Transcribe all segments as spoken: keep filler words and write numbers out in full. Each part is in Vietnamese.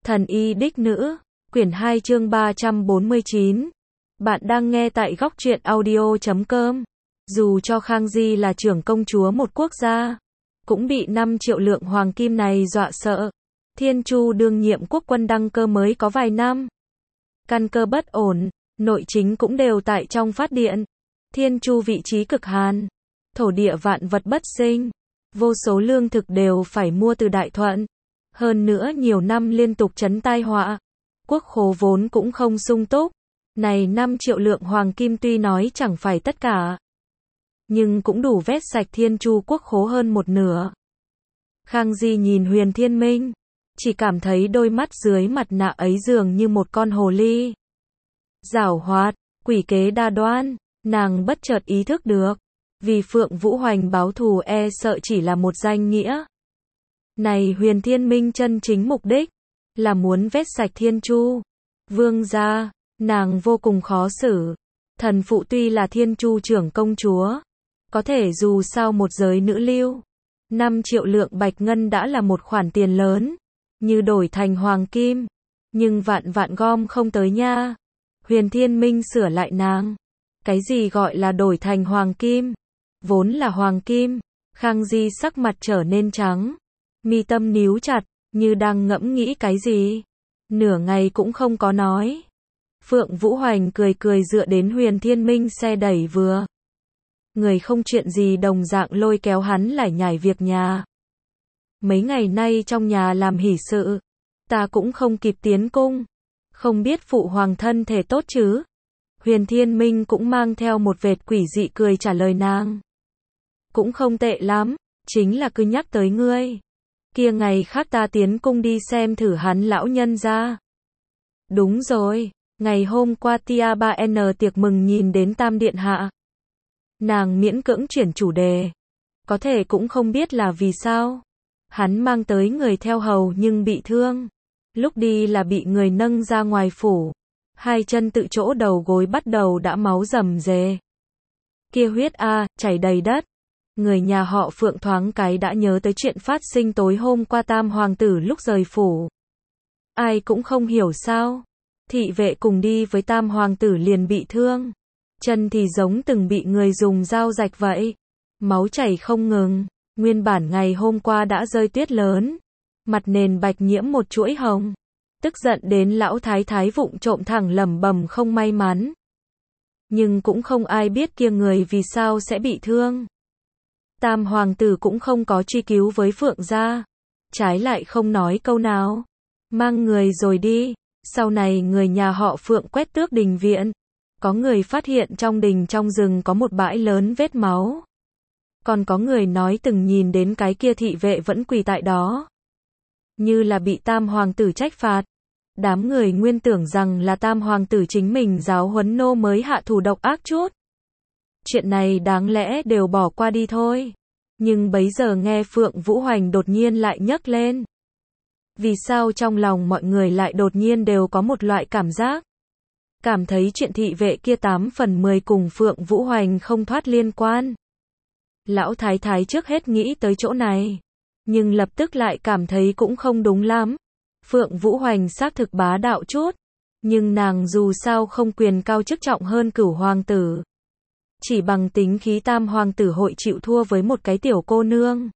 Thần y đích nữ, quyển hai chương ba trăm bốn mươi chín. Bạn đang nghe tại góc truyện audio chấm com. Dù cho Khang Di là trưởng công chúa một quốc gia, cũng bị năm triệu lượng hoàng kim này dọa sợ. Thiên Chu đương nhiệm quốc quân đăng cơ mới có vài năm. Căn cơ bất ổn, nội chính cũng đều tại trong phát điện. Thiên Chu vị trí cực hàn, thổ địa vạn vật bất sinh, vô số lương thực đều phải mua từ Đại Thuận. Hơn nữa nhiều năm liên tục trấn tai họa, quốc khố vốn cũng không sung túc. Này năm triệu lượng hoàng kim tuy nói chẳng phải tất cả, nhưng cũng đủ vét sạch Thiên Chu quốc khố hơn một nửa. Khang Di nhìn Huyền Thiên Minh, chỉ cảm thấy đôi mắt dưới mặt nạ ấy dường như một con hồ ly. Giảo hoạt, quỷ kế đa đoan, nàng bất chợt ý thức được, vì Phượng Vũ Hoành báo thù e sợ chỉ là một danh nghĩa. Này Huyền Thiên Minh chân chính mục đích, là muốn vét sạch Thiên Chu. Vương gia, nàng vô cùng khó xử. Thần phụ tuy là Thiên Chu trưởng công chúa, có thể dù sao một giới nữ lưu. năm triệu lượng bạch ngân đã là một khoản tiền lớn, như đổi thành hoàng kim. Nhưng vạn vạn gom không tới nha. Huyền Thiên Minh sửa lại nàng. Cái gì gọi là đổi thành hoàng kim? Vốn là hoàng kim. Khang Di sắc mặt trở nên trắng, mi tâm níu chặt, như đang ngẫm nghĩ cái gì. Nửa ngày cũng không có nói. Phượng Vũ Hoành cười cười dựa đến Huyền Thiên Minh xe đẩy vừa. Người không chuyện gì đồng dạng lôi kéo hắn lải nhải việc nhà. Mấy ngày nay trong nhà làm hỷ sự, ta cũng không kịp tiến cung. Không biết phụ hoàng thân thể tốt chứ? Huyền Thiên Minh cũng mang theo một vệt quỷ dị cười trả lời nàng. Cũng không tệ lắm, chính là cứ nhắc tới ngươi. Kia ngày khác ta tiến cung đi xem thử hắn lão nhân ra. Đúng rồi, ngày hôm qua Tia ba N tiệc mừng nhìn đến Tam Điện Hạ. Nàng miễn cưỡng chuyển chủ đề. Có thể cũng không biết là vì sao. Hắn mang tới người theo hầu nhưng bị thương. Lúc đi là bị người nâng ra ngoài phủ. Hai chân tự chỗ đầu gối bắt đầu đã máu rầm rề. Kia huyết a, chảy đầy đất. Người nhà họ Phượng thoáng cái đã nhớ tới chuyện phát sinh tối hôm qua Tam hoàng tử lúc rời phủ. Ai cũng không hiểu sao. Thị vệ cùng đi với Tam hoàng tử liền bị thương. Chân thì giống từng bị người dùng dao rạch vậy. Máu chảy không ngừng. Nguyên bản ngày hôm qua đã rơi tuyết lớn. Mặt nền bạch nhiễm một chuỗi hồng. Tức giận đến lão thái thái vụng trộm thẳng lẩm bẩm không may mắn. Nhưng cũng không ai biết kia người vì sao sẽ bị thương. Tam hoàng tử cũng không có truy cứu với Phượng gia. Trái lại không nói câu nào. Mang người rồi đi. Sau này người nhà họ Phượng quét tước đình viện. Có người phát hiện trong đình trong rừng có một bãi lớn vết máu. Còn có người nói từng nhìn đến cái kia thị vệ vẫn quỳ tại đó. Như là bị Tam hoàng tử trách phạt. Đám người nguyên tưởng rằng là Tam hoàng tử chính mình giáo huấn nô mới hạ thủ độc ác chút. Chuyện này đáng lẽ đều bỏ qua đi thôi. Nhưng bấy giờ nghe Phượng Vũ Hoành đột nhiên lại nhấc lên. Vì sao trong lòng mọi người lại đột nhiên đều có một loại cảm giác? Cảm thấy chuyện thị vệ kia tám phần mười cùng Phượng Vũ Hoành không thoát liên quan. Lão thái thái trước hết nghĩ tới chỗ này. Nhưng lập tức lại cảm thấy cũng không đúng lắm. Phượng Vũ Hoành xác thực bá đạo chút. Nhưng nàng dù sao không quyền cao chức trọng hơn Cửu hoàng tử. Chỉ bằng tính khí Tam hoàng tử hội chịu thua với một cái tiểu cô nương.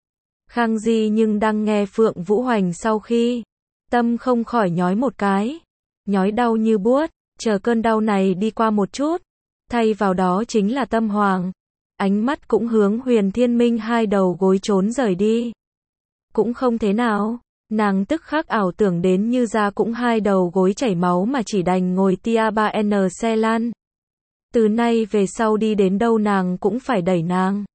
Khang Di nhưng đang nghe Phượng Vũ Hoành sau khi. Tâm không khỏi nhói một cái. Nhói đau như buốt. Chờ cơn đau này đi qua một chút. Thay vào đó chính là tâm hoàng. Ánh mắt cũng hướng Huyền Thiên Minh hai đầu gối trốn rời đi. Cũng không thế nào. Nàng tức khắc ảo tưởng đến như ra cũng hai đầu gối chảy máu mà chỉ đành ngồi Tia ba N xe lăn. Từ nay về sau đi đến đâu nàng cũng phải đẩy nàng.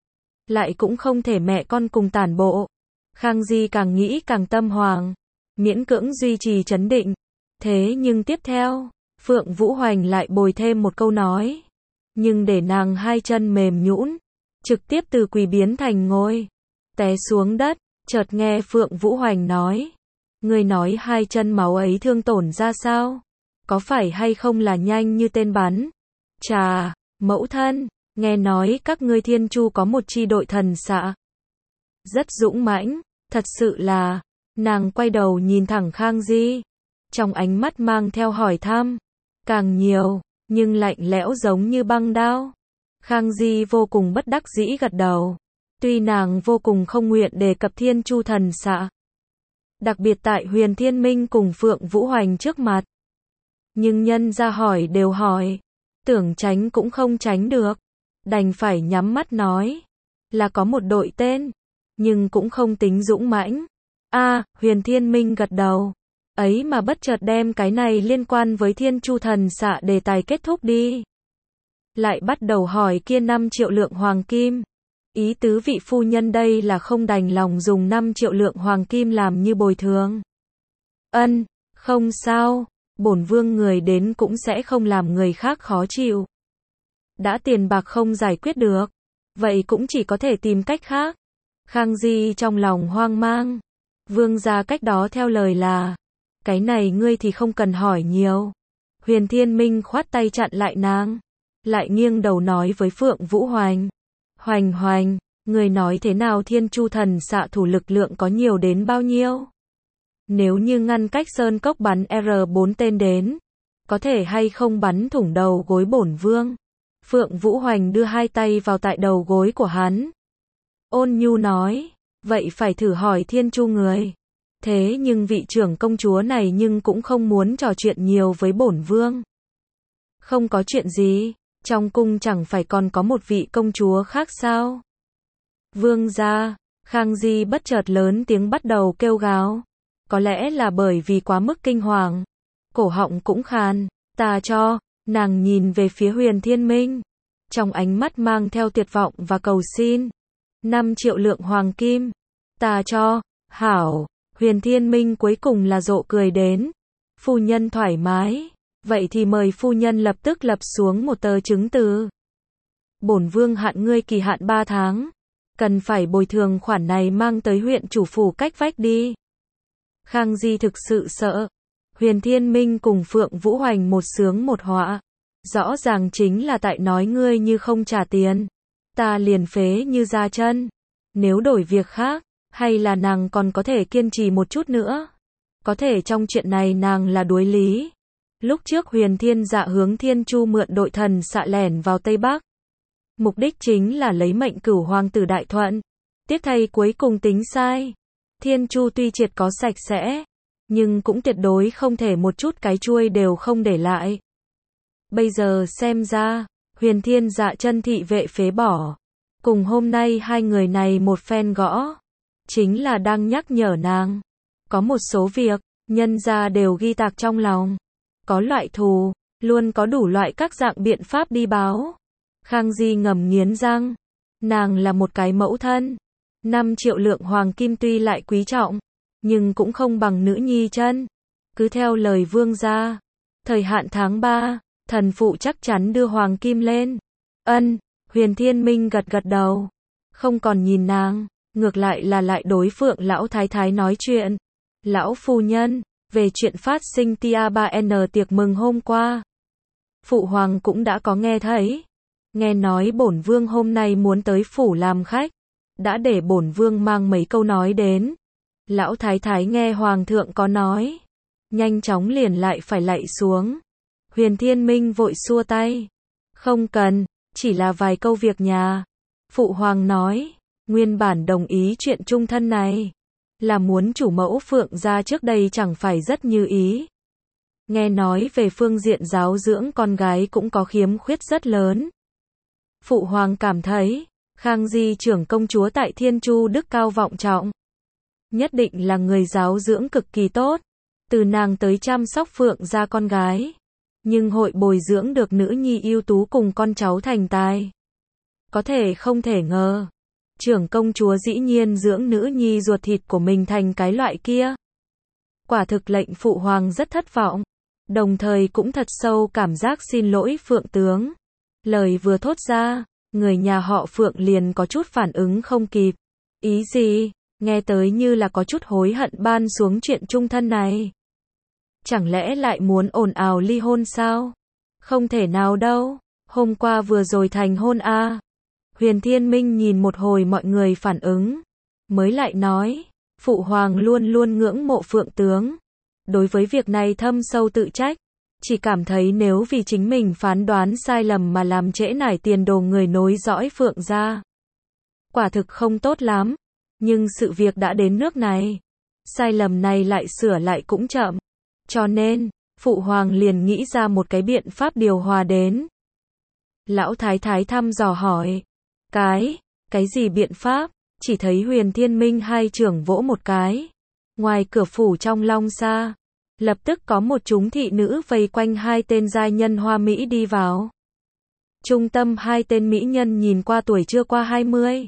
Lại cũng không thể mẹ con cùng tản bộ. Khang Di càng nghĩ càng tâm hoàng. Miễn cưỡng duy trì trấn định. Thế nhưng tiếp theo, Phượng Vũ Hoành lại bồi thêm một câu nói. Nhưng để nàng hai chân mềm nhũn, trực tiếp từ quỳ biến thành ngồi. Té xuống đất, chợt nghe Phượng Vũ Hoành nói. Người nói hai chân máu ấy thương tổn ra sao? Có phải hay không là nhanh như tên bắn? Chà, mẫu thân, nghe nói các ngươi Thiên Chu có một chi đội thần xạ. Rất dũng mãnh, thật sự là, Nàng quay đầu nhìn thẳng Khang Di, trong ánh mắt mang theo hỏi thăm, càng nhiều, nhưng lạnh lẽo giống như băng đao. Khang Di vô cùng bất đắc dĩ gật đầu. Tuy nàng vô cùng không nguyện đề cập Thiên Chu thần xạ, đặc biệt tại Huyền Thiên Minh cùng Phượng Vũ Hoành trước mặt, nhưng nhân ra hỏi đều hỏi, tưởng tránh cũng không tránh được, đành phải nhắm mắt nói, là có một đội tên, nhưng cũng không tính dũng mãnh. A, Huyền Thiên Minh gật đầu, ấy mà bất chợt đem cái này liên quan với Thiên Chu thần xạ đề tài kết thúc đi. Lại bắt đầu hỏi kia năm triệu lượng hoàng kim. Ý tứ vị phu nhân đây là không đành lòng dùng năm triệu lượng hoàng kim làm như bồi thường. Ân, không sao, bổn vương người đến cũng sẽ không làm người khác khó chịu. Đã tiền bạc không giải quyết được, vậy cũng chỉ có thể tìm cách khác. Khang Di trong lòng hoang mang. Vương gia cách đó theo lời là, cái này ngươi thì không cần hỏi nhiều. Huyền Thiên Minh khoát tay chặn lại nàng, lại nghiêng đầu nói với Phượng Vũ Hoành. Hoành Hoành, người nói thế nào Thiên Chu thần xạ thủ lực lượng có nhiều đến bao nhiêu? Nếu như ngăn cách sơn cốc bắn R bốn tên đến, có thể hay không bắn thủng đầu gối bổn vương? Phượng Vũ Hoành đưa hai tay vào tại đầu gối của hắn. Ôn nhu nói, vậy phải thử hỏi Thiên Chu người. Thế nhưng vị trưởng công chúa này nhưng cũng không muốn trò chuyện nhiều với bổn vương. Không có chuyện gì, trong cung chẳng phải còn có một vị công chúa khác sao? Vương gia, Khang Di bất chợt lớn tiếng bắt đầu kêu gào. Có lẽ là bởi vì quá mức kinh hoàng, cổ họng cũng khàn. Ta cho, nàng nhìn về phía Huyền Thiên Minh, trong ánh mắt mang theo tuyệt vọng và cầu xin. Năm triệu lượng hoàng kim, ta cho, hảo. Huyền Thiên Minh cuối cùng là rộ cười đến. Phu nhân thoải mái, vậy thì mời phu nhân lập tức lập xuống một tờ chứng từ. Bổn vương hạn ngươi kỳ hạn ba tháng, cần phải bồi thường khoản này mang tới huyện chủ phủ cách vách đi. Khang Di thực sự sợ. Huyền Thiên Minh cùng Phượng Vũ Hoành một sướng một họa. Rõ ràng chính là tại nói ngươi như không trả tiền, ta liền phế như ra chân. Nếu đổi việc khác, hay là nàng còn có thể kiên trì một chút nữa. Có thể trong chuyện này nàng là đuối lý. Lúc trước Huyền Thiên Dạ hướng Thiên Chu mượn đội thần xạ lẻn vào Tây Bắc. Mục đích chính là lấy mệnh cửu hoàng tử Đại Thuận. Tiếc thay cuối cùng tính sai. Thiên Chu tuy triệt có sạch sẽ, nhưng cũng tuyệt đối không thể một chút cái chuôi đều không để lại. Bây giờ xem ra, Huyền Thiên Dạ chân thị vệ phế bỏ. Cùng hôm nay hai người này một phen gõ, chính là đang nhắc nhở nàng. Có một số việc, nhân gia đều ghi tạc trong lòng. Có loại thù, luôn có đủ loại các dạng biện pháp đi báo. Khang Di ngầm nghiến răng. Nàng là một cái mẫu thân. Năm triệu lượng hoàng kim tuy lại quý trọng, nhưng cũng không bằng nữ nhi chân. Cứ theo lời vương gia, thời hạn tháng ba, thần phụ chắc chắn đưa hoàng kim lên. Ân, Huyền Thiên Minh gật gật đầu. Không còn nhìn nàng, ngược lại là lại đối Phượng lão thái thái nói chuyện. Lão phu nhân, về chuyện phát sinh tia ba N tiệc mừng hôm qua. Phụ hoàng cũng đã có nghe thấy. Nghe nói bổn vương hôm nay muốn tới phủ làm khách. Đã để bổn vương mang mấy câu nói đến. Lão thái thái nghe hoàng thượng có nói, nhanh chóng liền lại phải lạy xuống. Huyền Thiên Minh vội xua tay. Không cần, chỉ là vài câu việc nhà. Phụ hoàng nói, nguyên bản đồng ý chuyện chung thân này, là muốn chủ mẫu Phượng gia trước đây chẳng phải rất như ý. Nghe nói về phương diện giáo dưỡng con gái cũng có khiếm khuyết rất lớn. Phụ hoàng cảm thấy, Khang Di trưởng công chúa tại Thiên Chu đức cao vọng trọng. Nhất định là người giáo dưỡng cực kỳ tốt. Từ nàng tới chăm sóc Phượng gia con gái. Nhưng hội bồi dưỡng được nữ nhi ưu tú cùng con cháu thành tài. Có thể không thể ngờ. Trưởng công chúa dĩ nhiên dưỡng nữ nhi ruột thịt của mình thành cái loại kia. Quả thực lệnh phụ hoàng rất thất vọng. Đồng thời cũng thật sâu cảm giác xin lỗi Phượng tướng. Lời vừa thốt ra, người nhà họ Phượng liền có chút phản ứng không kịp. Ý gì? Nghe tới như là có chút hối hận ban xuống chuyện chung thân này. Chẳng lẽ lại muốn ồn ào ly hôn sao? Không thể nào đâu. Hôm qua vừa rồi thành hôn a. Huyền Thiên Minh nhìn một hồi mọi người phản ứng, mới lại nói, Phụ hoàng luôn luôn ngưỡng mộ Phượng tướng. Đối với việc này thâm sâu tự trách, chỉ cảm thấy nếu vì chính mình phán đoán sai lầm mà làm trễ nải tiền đồ người nối dõi Phượng gia, quả thực không tốt lắm. Nhưng sự việc đã đến nước này, sai lầm này lại sửa lại cũng chậm. Cho nên, Phụ hoàng liền nghĩ ra một cái biện pháp điều hòa đến. Lão thái thái thăm dò hỏi. Cái, cái gì biện pháp? Chỉ thấy Huyền Thiên Minh hai trưởng vỗ một cái. Ngoài cửa phủ trong Long Sa, lập tức có một chúng thị nữ vây quanh hai tên giai nhân hoa mỹ đi vào. Trung tâm hai tên mỹ nhân nhìn qua tuổi chưa qua hai mươi.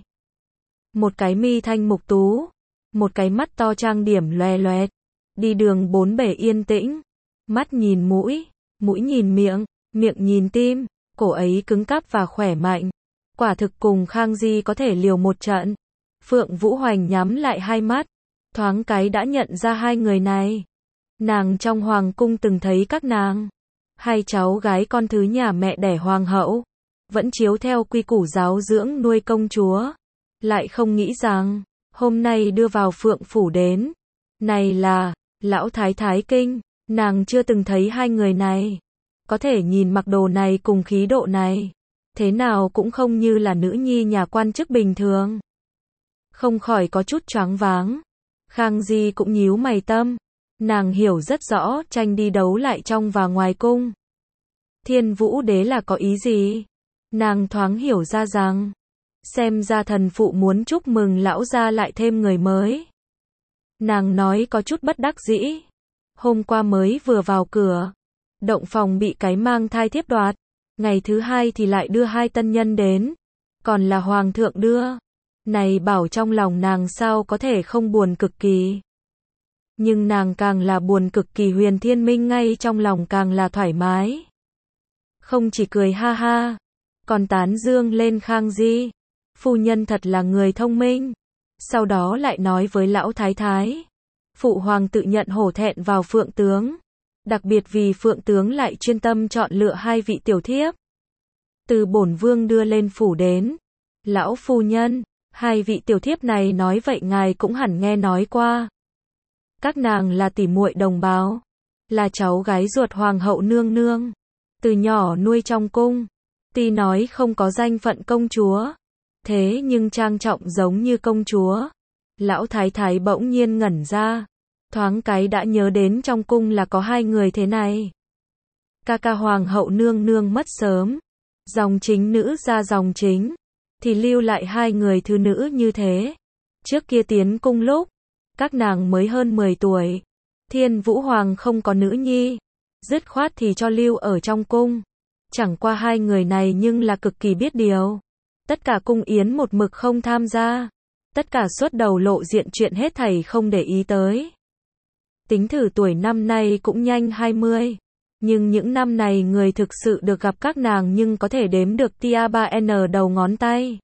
Một cái mi thanh mục tú, một cái mắt to trang điểm loè loẹt. Đi đường bốn bể yên tĩnh, mắt nhìn mũi, mũi nhìn miệng, miệng nhìn tim, cổ ấy cứng cáp và khỏe mạnh. Quả thực cùng Khang Di có thể liều một trận. Phượng Vũ Hoành nhắm lại hai mắt, thoáng cái đã nhận ra hai người này. Nàng trong hoàng cung từng thấy các nàng, hai cháu gái con thứ nhà mẹ đẻ hoàng hậu, vẫn chiếu theo quy củ giáo dưỡng nuôi công chúa. Lại không nghĩ rằng, hôm nay đưa vào Phượng phủ đến. Này là, lão thái thái kinh, nàng chưa từng thấy hai người này. Có thể nhìn mặc đồ này cùng khí độ này, thế nào cũng không như là nữ nhi nhà quan chức bình thường. Không khỏi có chút choáng váng. Khang Di cũng nhíu mày tâm. Nàng hiểu rất rõ tranh đi đấu lại trong và ngoài cung. Thiên Vũ Đế là có ý gì? Nàng thoáng hiểu ra rằng, xem ra thần phụ muốn chúc mừng lão gia lại thêm người mới. Nàng nói có chút bất đắc dĩ. Hôm qua mới vừa vào cửa, động phòng bị cái mang thai thiếp đoạt. Ngày thứ hai thì lại đưa hai tân nhân đến. Còn là hoàng thượng đưa. Này bảo trong lòng nàng sao có thể không buồn cực kỳ. Nhưng nàng càng là buồn cực kỳ, Huyền Thiên Minh ngay trong lòng càng là thoải mái. Không chỉ cười ha ha, còn tán dương lên Khang Di. Phu nhân thật là người thông minh. Sau đó lại nói với lão thái thái. Phụ hoàng tự nhận hổ thẹn vào Phượng tướng. Đặc biệt vì Phượng tướng lại chuyên tâm chọn lựa hai vị tiểu thiếp. Từ bổn vương đưa lên phủ đến. Lão phu nhân, hai vị tiểu thiếp này nói vậy ngài cũng hẳn nghe nói qua. Các nàng là tỉ muội đồng bào, là cháu gái ruột hoàng hậu nương nương, từ nhỏ nuôi trong cung. Tuy nói không có danh phận công chúa, thế nhưng trang trọng giống như công chúa. Lão thái thái bỗng nhiên ngẩn ra, thoáng cái đã nhớ đến trong cung là có hai người thế này. Ca ca hoàng hậu nương nương mất sớm, dòng chính nữ ra dòng chính, thì lưu lại hai người thứ nữ như thế. Trước kia tiến cung lúc, các nàng mới hơn mười tuổi. Thiên Vũ Hoàng không có nữ nhi, dứt khoát thì cho lưu ở trong cung. Chẳng qua hai người này nhưng là cực kỳ biết điều. Tất cả cung yến một mực không tham gia. Tất cả xuất đầu lộ diện chuyện hết thảy không để ý tới. Tính thử tuổi năm nay cũng nhanh hai mươi. Nhưng những năm này người thực sự được gặp các nàng nhưng có thể đếm được tia ba n đầu ngón tay.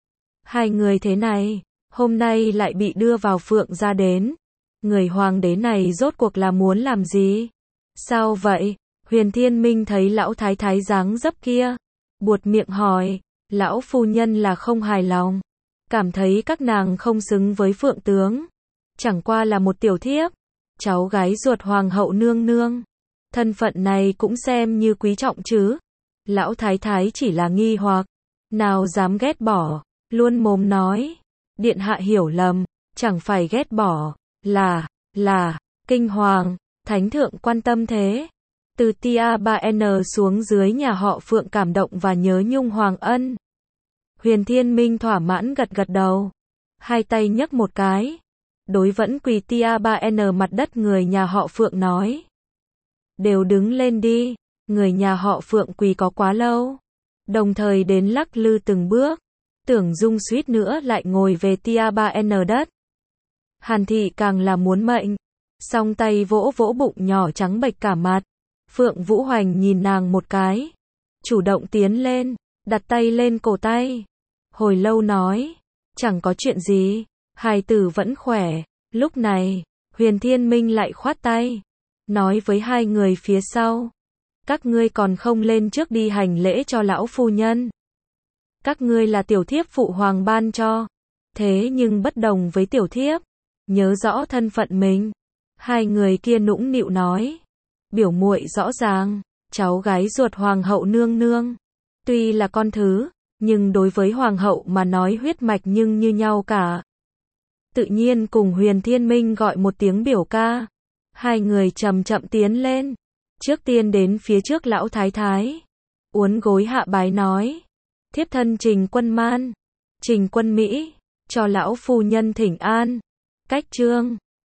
Hai người thế này, hôm nay lại bị đưa vào Phượng gia đến. Người hoàng đế này rốt cuộc là muốn làm gì? Sao vậy? Huyền Thiên Minh thấy lão thái thái dáng dấp kia, buột miệng hỏi. Lão phu nhân là không hài lòng, cảm thấy các nàng không xứng với Phượng tướng. Chẳng qua là một tiểu thiếp, cháu gái ruột hoàng hậu nương nương. Thân phận này cũng xem như quý trọng chứ. Lão thái thái chỉ là nghi hoặc, nào dám ghét bỏ, luôn mồm nói. Điện hạ hiểu lầm, chẳng phải ghét bỏ, là, là, kinh hoàng, thánh thượng quan tâm thế. Từ tia ba n xuống dưới nhà họ Phượng cảm động và nhớ nhung Hoàng ân. Huyền Thiên Minh thỏa mãn gật gật đầu, hai tay nhấc một cái, đối vẫn quỳ tia ba n mặt đất người nhà họ Phượng nói. Đều đứng lên đi, người nhà họ Phượng quỳ có quá lâu. Đồng thời đến lắc lư từng bước, Tưởng Dung suýt nữa lại ngồi về tia ba n đất. Hàn Thị càng là muốn mệnh, song tay vỗ vỗ bụng nhỏ trắng bệch cả mặt. Phượng Vũ Hoành nhìn nàng một cái, chủ động tiến lên, đặt tay lên cổ tay. Hồi lâu nói, chẳng có chuyện gì, hài tử vẫn khỏe. Lúc này, Huyền Thiên Minh lại khoát tay, nói với hai người phía sau. Các ngươi còn không lên trước đi hành lễ cho lão phu nhân. Các ngươi là tiểu thiếp phụ hoàng ban cho, thế nhưng bất đồng với tiểu thiếp. nhớ rõ thân phận mình. Hai người kia nũng nịu nói. Biểu muội rõ ràng, cháu gái ruột hoàng hậu nương nương. Tuy là con thứ, nhưng đối với hoàng hậu mà nói huyết mạch nhưng như nhau cả. Tự nhiên cùng Huyền Thiên Minh gọi một tiếng biểu ca. Hai người chậm chậm tiến lên. Trước tiên đến phía trước lão thái thái. Uốn gối hạ bái nói. Thiếp thân Trình Quân Man, Trình Quân Mỹ, cho lão phu nhân thỉnh an. Cách trương.